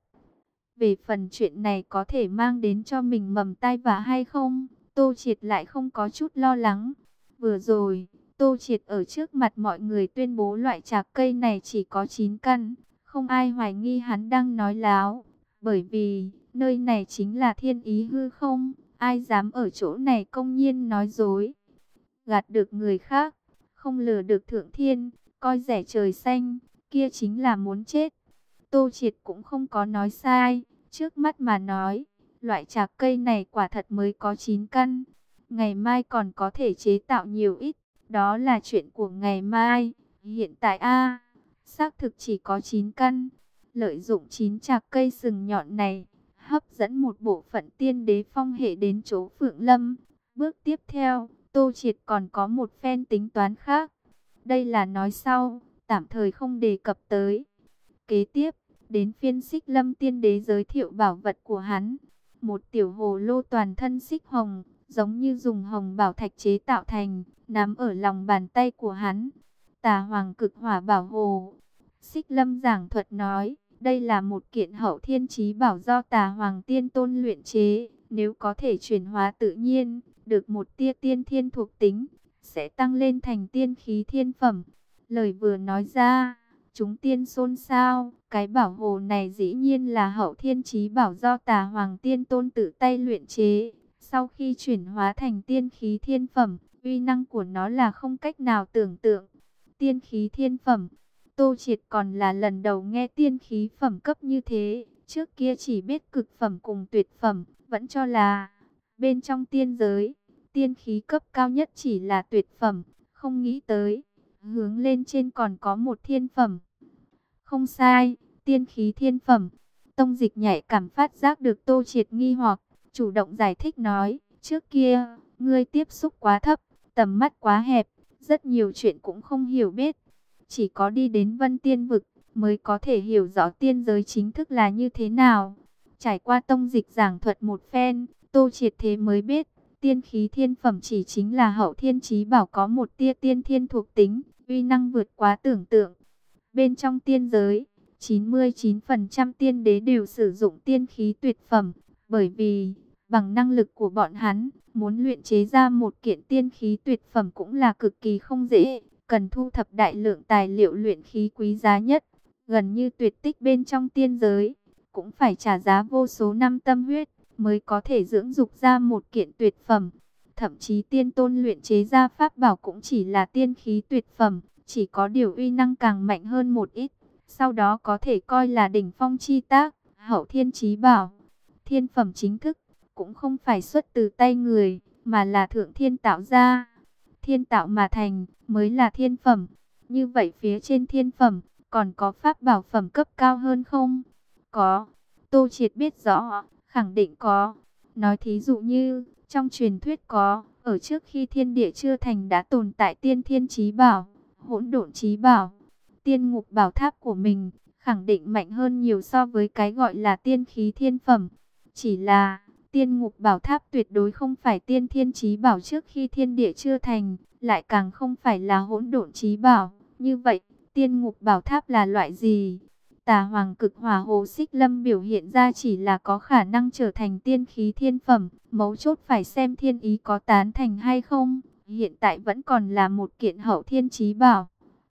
Về phần chuyện này có thể mang đến cho mình mầm tai vạ hay không, Tô Triệt lại không có chút lo lắng. Vừa rồi, Tô Triệt ở trước mặt mọi người tuyên bố loại trà cây này chỉ có chín căn, không ai hoài nghi hắn đang nói láo, bởi vì nơi này chính là thiên ý hư không, ai dám ở chỗ này công nhiên nói dối. Gạt được người khác, không lừa được thượng thiên, coi rẻ trời xanh, kia chính là muốn chết. Tô Triệt cũng không có nói sai, trước mắt mà nói, loại trà cây này quả thật mới có chín căn. Ngày mai còn có thể chế tạo nhiều ít, đó là chuyện của ngày mai. Hiện tại a, xác thực chỉ có chín căn. Lợi dụng chín trà cây sừng nhọn này, hấp dẫn một bộ phận tiên đế phong hệ đến chỗ Phượng Lâm. Bước tiếp theo, Tô Triệt còn có một phen tính toán khác. Đây là nói sau, tạm thời không đề cập tới. Kế tiếp, đến phiên Xích Lâm tiên đế giới thiệu bảo vật của hắn. Một tiểu hồ lô toàn thân xích hồng, giống như dùng hồng bảo thạch chế tạo thành, nắm ở lòng bàn tay của hắn. Tà Hoàng Cực Hỏa Bảo Hồ. Xích Lâm giảng thuật nói, đây là một kiện hậu thiên chí bảo do Tà Hoàng Tiên Tôn luyện chế, nếu có thể chuyển hóa tự nhiên, được một tia tiên thiên thuộc tính, sẽ tăng lên thành tiên khí thiên phẩm. Lời vừa nói ra, chúng tiên xôn xao, cái bảo hồ này dĩ nhiên là hậu thiên chí bảo do Tà Hoàng Tiên Tôn tự tay luyện chế. Sau khi chuyển hóa thành tiên khí thiên phẩm, uy năng của nó là không cách nào tưởng tượng. Tiên khí thiên phẩm, Tô Triệt còn là lần đầu nghe tiên khí phẩm cấp như thế. Trước kia chỉ biết cực phẩm cùng tuyệt phẩm, vẫn cho là bên trong tiên giới, tiên khí cấp cao nhất chỉ là tuyệt phẩm, không nghĩ tới hướng lên trên còn có một thiên phẩm. Không sai, tiên khí thiên phẩm. Tông Dịch nhạy cảm phát giác được Tô Triệt nghi hoặc, chủ động giải thích nói, trước kia, ngươi tiếp xúc quá thấp, tầm mắt quá hẹp, rất nhiều chuyện cũng không hiểu biết. Chỉ có đi đến Vân Tiên Vực, mới có thể hiểu rõ tiên giới chính thức là như thế nào. Trải qua Tông Dịch giảng thuật một phen, Tô Triệt thế mới biết, tiên khí thiên phẩm chỉ chính là hậu thiên chí bảo có một tia tiên thiên thuộc tính, uy năng vượt quá tưởng tượng. Bên trong tiên giới, chín mươi chín phần trăm tiên đế đều sử dụng tiên khí tuyệt phẩm, bởi vì bằng năng lực của bọn hắn, muốn luyện chế ra một kiện tiên khí tuyệt phẩm cũng là cực kỳ không dễ, cần thu thập đại lượng tài liệu luyện khí quý giá nhất, gần như tuyệt tích bên trong tiên giới, cũng phải trả giá vô số năm tâm huyết mới có thể dưỡng dục ra một kiện tuyệt phẩm. Thậm chí tiên tôn luyện chế ra pháp bảo cũng chỉ là tiên khí tuyệt phẩm, chỉ có điều uy năng càng mạnh hơn một ít, sau đó có thể coi là đỉnh phong chi tác, hậu thiên chí bảo. Thiên phẩm chính thức cũng không phải xuất từ tay người, mà là thượng thiên tạo ra. Thiên tạo mà thành mới là thiên phẩm. Như vậy phía trên thiên phẩm còn có pháp bảo phẩm cấp cao hơn không? Có. Tô Triệt biết rõ, khẳng định có. Nói thí dụ như, trong truyền thuyết có, ở trước khi thiên địa chưa thành đã tồn tại tiên thiên chí bảo, hỗn độn chí bảo, tiên ngục bảo tháp của mình, khẳng định mạnh hơn nhiều so với cái gọi là tiên khí thiên phẩm. Chỉ là, tiên ngục bảo tháp tuyệt đối không phải tiên thiên chí bảo trước khi thiên địa chưa thành, lại càng không phải là hỗn độn chí bảo. Như vậy, tiên ngục bảo tháp là loại gì? Tà Hoàng Cực Hỏa Hồ Xích Lâm biểu hiện ra chỉ là có khả năng trở thành tiên khí thiên phẩm, mấu chốt phải xem thiên ý có tán thành hay không. Hiện tại vẫn còn là một kiện hậu thiên chí bảo.